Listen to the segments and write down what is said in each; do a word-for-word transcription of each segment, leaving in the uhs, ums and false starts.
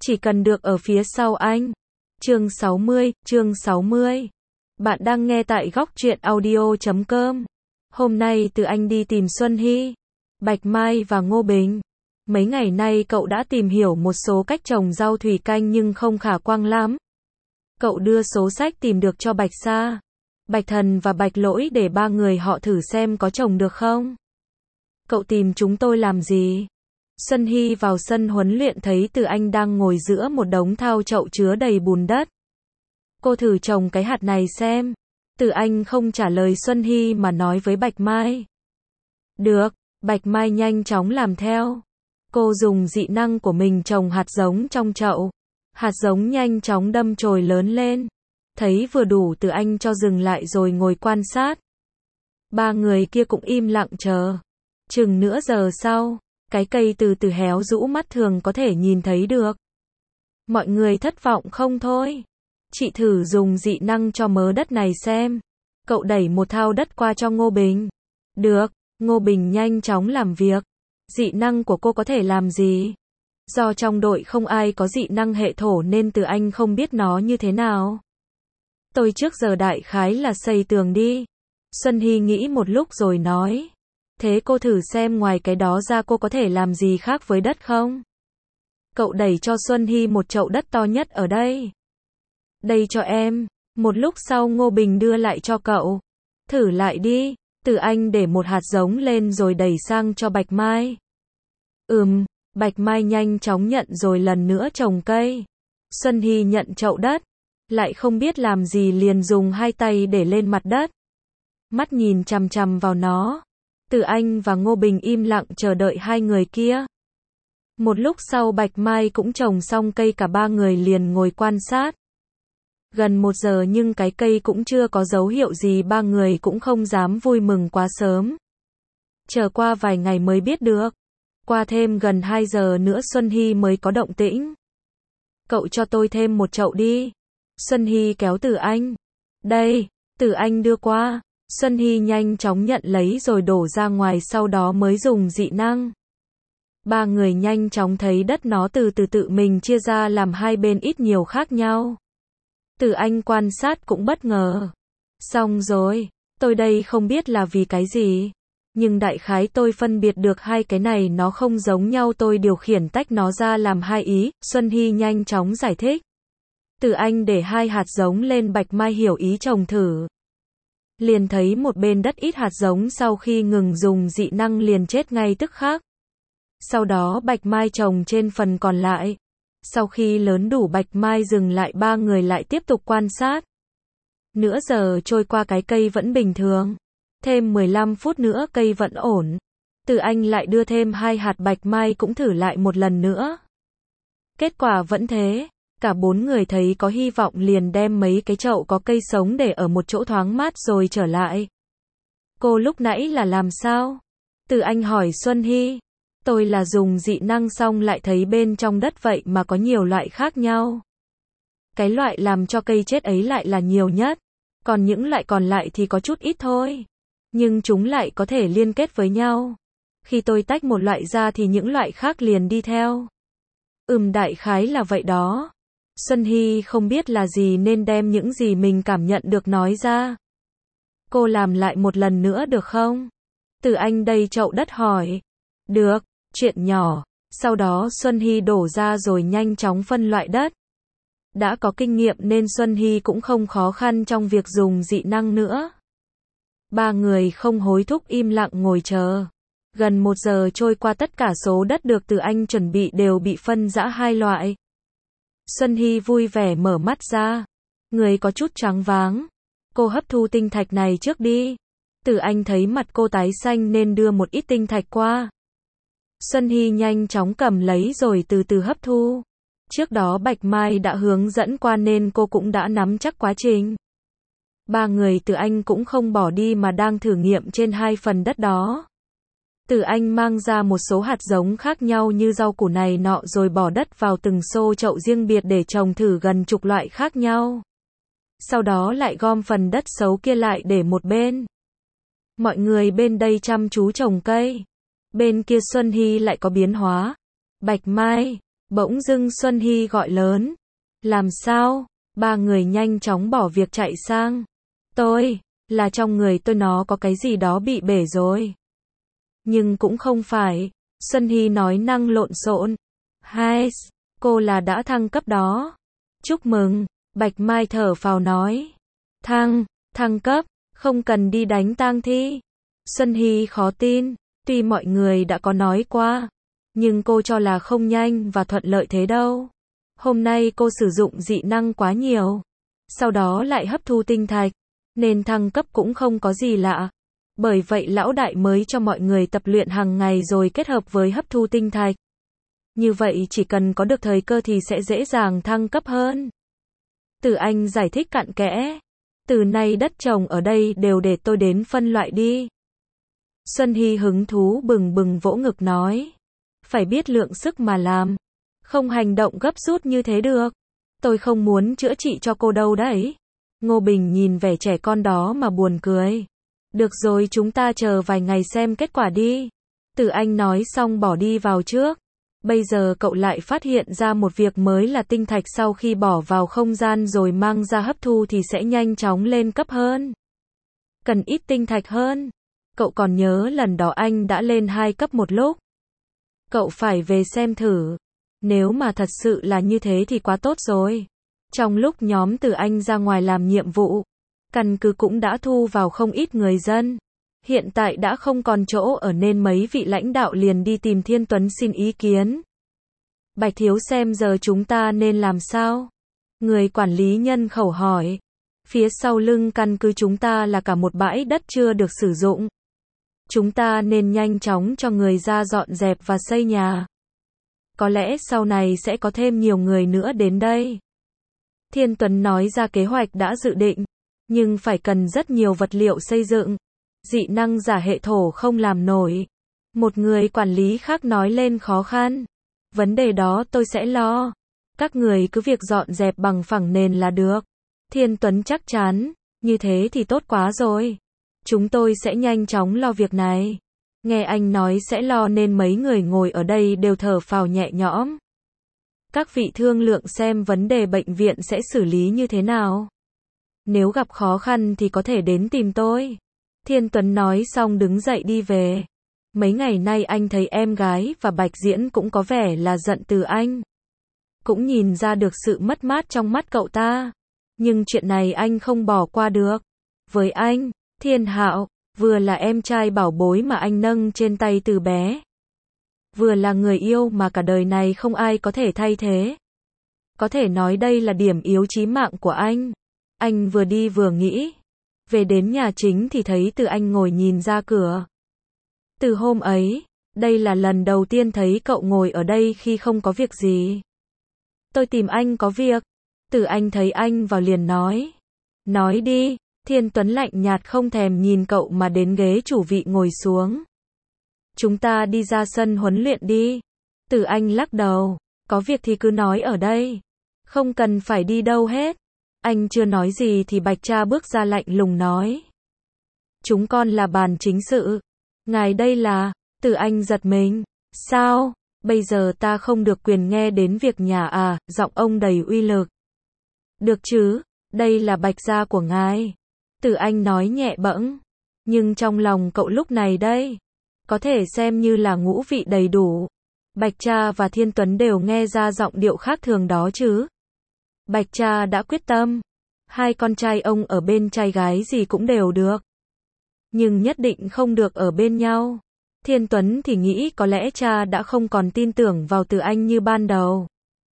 chỉ cần được ở phía sau anh. Chương sáu mươi, chương sáu mươi. Bạn đang nghe tại góc truyện audio chấm com. Hôm nay Từ Anh đi tìm Xuân Hy, Bạch Mai và Ngô Bình. Mấy ngày nay cậu đã tìm hiểu một số cách trồng rau thủy canh nhưng không khả quan lắm. Cậu đưa số sách tìm được cho Bạch Sa, Bạch Thần và Bạch Lỗi để ba người họ thử xem có trồng được không. Cậu tìm chúng tôi làm gì? Xuân Hy vào sân huấn luyện thấy Từ Anh đang ngồi giữa một đống thau chậu chứa đầy bùn đất. Cô thử trồng cái hạt này xem. Từ Anh không trả lời Xuân Hy mà nói với Bạch Mai. Được, Bạch Mai nhanh chóng làm theo. Cô dùng dị năng của mình trồng hạt giống trong chậu. Hạt giống nhanh chóng đâm chồi lớn lên. Thấy vừa đủ Từ Anh cho dừng lại rồi ngồi quan sát. Ba người kia cũng im lặng chờ. Chừng nửa giờ sau, cái cây từ từ héo rũ mắt thường có thể nhìn thấy được. Mọi người thất vọng không thôi. Chị thử dùng dị năng cho mớ đất này xem. Cậu đẩy một thao đất qua cho Ngô Bình. Được, Ngô Bình nhanh chóng làm việc. Dị năng của cô có thể làm gì? Do trong đội không ai có dị năng hệ thổ nên Từ Anh không biết nó như thế nào. Tôi trước giờ đại khái là xây tường đi. Xuân Hy nghĩ một lúc rồi nói. Thế cô thử xem ngoài cái đó ra cô có thể làm gì khác với đất không? Cậu đẩy cho Xuân Hy một chậu đất to nhất ở đây. Đây cho em. Một lúc sau Ngô Bình đưa lại cho cậu. Thử lại đi. Từ Anh để một hạt giống lên rồi đẩy sang cho Bạch Mai. Ừm, Bạch Mai nhanh chóng nhận rồi lần nữa trồng cây. Xuân Hy nhận chậu đất. Lại không biết làm gì liền dùng hai tay để lên mặt đất. Mắt nhìn chằm chằm vào nó. Từ Anh và Ngô Bình im lặng chờ đợi hai người kia. Một lúc sau Bạch Mai cũng trồng xong cây, cả ba người liền ngồi quan sát. Gần một giờ nhưng cái cây cũng chưa có dấu hiệu gì, ba người cũng không dám vui mừng quá sớm. Chờ qua vài ngày mới biết được. Qua thêm gần hai giờ nữa Xuân Hy mới có động tĩnh. Cậu cho tôi thêm một chậu đi. Xuân Hy kéo Từ Anh. Đây, Từ Anh đưa qua. Xuân Hy nhanh chóng nhận lấy rồi đổ ra ngoài, sau đó mới dùng dị năng. Ba người nhanh chóng thấy đất nó từ từ tự mình chia ra làm hai bên ít nhiều khác nhau. Từ Anh quan sát cũng bất ngờ. Xong rồi, tôi đây không biết là vì cái gì. Nhưng đại khái tôi phân biệt được hai cái này nó không giống nhau, tôi điều khiển tách nó ra làm hai ý. Xuân Hy nhanh chóng giải thích. Từ Anh để hai hạt giống lên, Bạch Mai hiểu ý trồng thử. Liền thấy một bên đất ít hạt giống, sau khi ngừng dùng dị năng liền chết ngay tức khắc. Sau đó Bạch Mai trồng trên phần còn lại. Sau khi lớn đủ Bạch Mai dừng lại, ba người lại tiếp tục quan sát. Nửa giờ trôi qua cái cây vẫn bình thường. Thêm mười lăm phút nữa cây vẫn ổn. Từ Anh lại đưa thêm hai hạt, Bạch Mai cũng thử lại một lần nữa. Kết quả vẫn thế. Cả bốn người thấy có hy vọng liền đem mấy cái chậu có cây sống để ở một chỗ thoáng mát rồi trở lại. Cô lúc nãy là làm sao? Từ Anh hỏi Xuân Hy. Tôi là dùng dị năng xong lại thấy bên trong đất vậy mà có nhiều loại khác nhau. Cái loại làm cho cây chết ấy lại là nhiều nhất. Còn những loại còn lại thì có chút ít thôi. Nhưng chúng lại có thể liên kết với nhau. Khi tôi tách một loại ra thì những loại khác liền đi theo. Ừm, đại khái là vậy đó. Xuân Hy không biết là gì nên đem những gì mình cảm nhận được nói ra. Cô làm lại một lần nữa được không? Từ Anh đầy chậu đất hỏi. Được, chuyện nhỏ. Sau đó Xuân Hy đổ ra rồi nhanh chóng phân loại đất. Đã có kinh nghiệm nên Xuân Hy cũng không khó khăn trong việc dùng dị năng nữa. Ba người không hối thúc im lặng ngồi chờ. Gần một giờ trôi qua, tất cả số đất được Từ Anh chuẩn bị đều bị phân rã hai loại. Xuân Hy vui vẻ mở mắt ra. Người có chút choáng váng. Cô hấp thu tinh thạch này trước đi. Từ Anh thấy mặt cô tái xanh nên đưa một ít tinh thạch qua. Xuân Hy nhanh chóng cầm lấy rồi từ từ hấp thu. Trước đó Bạch Mai đã hướng dẫn qua nên cô cũng đã nắm chắc quá trình. Ba người Từ Anh cũng không bỏ đi mà đang thử nghiệm trên hai phần đất đó. Từ Anh mang ra một số hạt giống khác nhau như rau củ này nọ rồi bỏ đất vào từng xô chậu riêng biệt để trồng thử gần chục loại khác nhau. Sau đó lại gom phần đất xấu kia lại để một bên. Mọi người bên đây chăm chú trồng cây. Bên kia Xuân Hy lại có biến hóa. Bạch Mai, Bỗng dưng Xuân Hy gọi lớn. Làm sao? Ba người nhanh chóng bỏ việc chạy sang. Tôi, là trong người tôi nó có cái gì đó bị bể rồi. Nhưng cũng không phải. Xuân Hy nói năng lộn xộn. Hai, cô là đã thăng cấp đó. Chúc mừng. Bạch Mai thở phào nói. Thăng, thăng cấp, không cần đi đánh tang thi. Xuân Hy khó tin, tuy mọi người đã có nói qua, nhưng cô cho là không nhanh và thuận lợi thế đâu. Hôm nay cô sử dụng dị năng quá nhiều, sau đó lại hấp thu tinh thạch, nên thăng cấp cũng không có gì lạ. Bởi vậy lão đại mới cho mọi người tập luyện hàng ngày rồi kết hợp với hấp thu tinh thạch. Như vậy chỉ cần có được thời cơ thì sẽ dễ dàng thăng cấp hơn. Từ Anh giải thích cặn kẽ. Từ nay đất trồng ở đây đều để tôi đến phân loại đi. Xuân Hy hứng thú bừng bừng vỗ ngực nói. Phải biết lượng sức mà làm. Không hành động gấp rút như thế được. Tôi không muốn chữa trị cho cô đâu đấy. Ngô Bình nhìn vẻ trẻ con đó mà buồn cười. Được rồi, chúng ta chờ vài ngày xem kết quả đi. Từ Anh nói xong bỏ đi vào trước. Bây giờ cậu lại phát hiện ra một việc mới là tinh thạch sau khi bỏ vào không gian rồi mang ra hấp thu thì sẽ nhanh chóng lên cấp hơn. Cần ít tinh thạch hơn. Cậu còn nhớ lần đó anh đã lên hai cấp một lúc. Cậu phải về xem thử. Nếu mà thật sự là như thế thì quá tốt rồi. Trong lúc nhóm Từ Anh ra ngoài làm nhiệm vụ, căn cứ cũng đã thu vào không ít người dân. Hiện tại đã không còn chỗ ở nên mấy vị lãnh đạo liền đi tìm Thiên Tuấn xin ý kiến. Bạch thiếu xem giờ chúng ta nên làm sao? Người quản lý nhân khẩu hỏi. Phía sau lưng căn cứ chúng ta là cả một bãi đất chưa được sử dụng. Chúng ta nên nhanh chóng cho người ra dọn dẹp và xây nhà. Có lẽ sau này sẽ có thêm nhiều người nữa đến đây. Thiên Tuấn nói ra kế hoạch đã dự định, nhưng phải cần rất nhiều vật liệu xây dựng. Dị năng giả hệ thổ không làm nổi. Một người quản lý khác nói lên khó khăn. Vấn đề đó tôi sẽ lo. Các người cứ việc dọn dẹp bằng phẳng nền là được. Thiên Tuấn chắc chắn. Như thế thì tốt quá rồi. Chúng tôi sẽ nhanh chóng lo việc này. Nghe anh nói sẽ lo nên mấy người ngồi ở đây đều thở phào nhẹ nhõm. Các vị thương lượng xem vấn đề bệnh viện sẽ xử lý như thế nào. Nếu gặp khó khăn thì có thể đến tìm tôi. Thiên Tuấn nói xong đứng dậy đi về. Mấy ngày nay anh thấy em gái và Bạch Diễn cũng có vẻ là giận Từ Anh. Cũng nhìn ra được sự mất mát trong mắt cậu ta. Nhưng chuyện này anh không bỏ qua được. Với anh, Thiên Hạo, vừa là em trai bảo bối mà anh nâng trên tay từ bé. Vừa là người yêu mà cả đời này không ai có thể thay thế. Có thể nói đây là điểm yếu chí mạng của anh. Anh vừa đi vừa nghĩ. Về đến nhà chính thì thấy Từ Anh ngồi nhìn ra cửa. Từ hôm ấy, đây là lần đầu tiên thấy cậu ngồi ở đây khi không có việc gì. Tôi tìm anh có việc. Từ Anh thấy anh vào liền nói. Nói đi. Thiên Tuấn lạnh nhạt không thèm nhìn cậu mà đến ghế chủ vị ngồi xuống. Chúng ta đi ra sân huấn luyện đi. Từ Anh lắc đầu. Có việc thì cứ nói ở đây. Không cần phải đi đâu hết. Anh chưa nói gì thì Bạch Cha bước ra lạnh lùng nói. Chúng con là bàn chính sự. Ngài đây là, Từ Anh giật mình. Sao, bây giờ ta không được quyền nghe đến việc nhà à, giọng ông đầy uy lực. Được chứ, đây là Bạch gia của ngài. Từ Anh nói nhẹ bẫng. Nhưng trong lòng cậu lúc này đây, có thể xem như là ngũ vị đầy đủ. Bạch Cha và Thiên Tuấn đều nghe ra giọng điệu khác thường đó chứ. Bạch Cha đã quyết tâm. Hai con trai ông ở bên trai gái gì cũng đều được. Nhưng nhất định không được ở bên nhau. Thiên Tuấn thì nghĩ có lẽ cha đã không còn tin tưởng vào Từ Anh như ban đầu.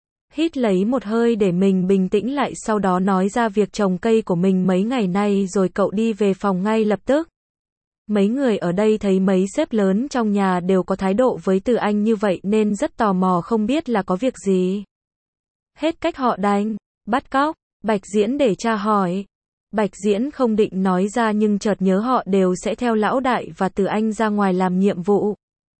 Hít lấy một hơi để mình bình tĩnh lại, sau đó nói ra việc trồng cây của mình mấy ngày nay rồi cậu đi về phòng ngay lập tức. Mấy người ở đây thấy mấy sếp lớn trong nhà đều có thái độ với Từ Anh như vậy nên rất tò mò không biết là có việc gì. Hết cách họ đánh, bắt cóc, Bạch Diễn để cha hỏi. Bạch Diễn không định nói ra nhưng chợt nhớ họ đều sẽ theo lão đại và Từ Anh ra ngoài làm nhiệm vụ.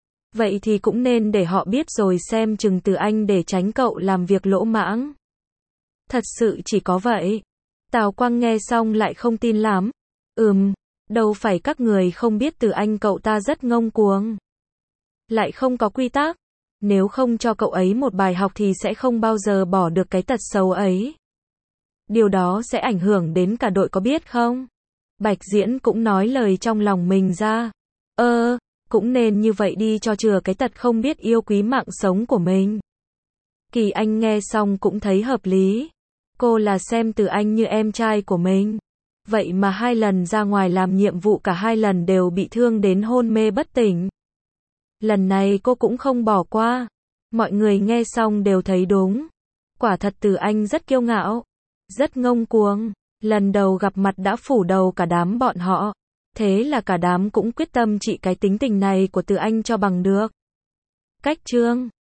Vậy thì cũng nên để họ biết rồi xem chừng Từ Anh để tránh cậu làm việc lỗ mãng. Thật sự chỉ có vậy. Tào Quang nghe xong lại không tin lắm. Ừm, đâu phải các người không biết Từ Anh cậu ta rất ngông cuồng. Lại không có quy tắc. Nếu không cho cậu ấy một bài học thì sẽ không bao giờ bỏ được cái tật xấu ấy. Điều đó sẽ ảnh hưởng đến cả đội có biết không? Bạch Diễn cũng nói lời trong lòng mình ra. Ơ, cũng nên như vậy đi cho chừa cái tật không biết yêu quý mạng sống của mình. Kỳ Anh nghe xong cũng thấy hợp lý. Cô là xem Từ Anh như em trai của mình. Vậy mà hai lần ra ngoài làm nhiệm vụ cả hai lần đều bị thương đến hôn mê bất tỉnh. Lần này cô cũng không bỏ qua. Mọi người nghe xong đều thấy đúng. Quả thật Từ Anh rất kiêu ngạo, rất ngông cuồng. Lần đầu gặp mặt đã phủ đầu cả đám bọn họ. Thế là cả đám cũng quyết tâm trị cái tính tình này của Từ Anh cho bằng được. Cách chương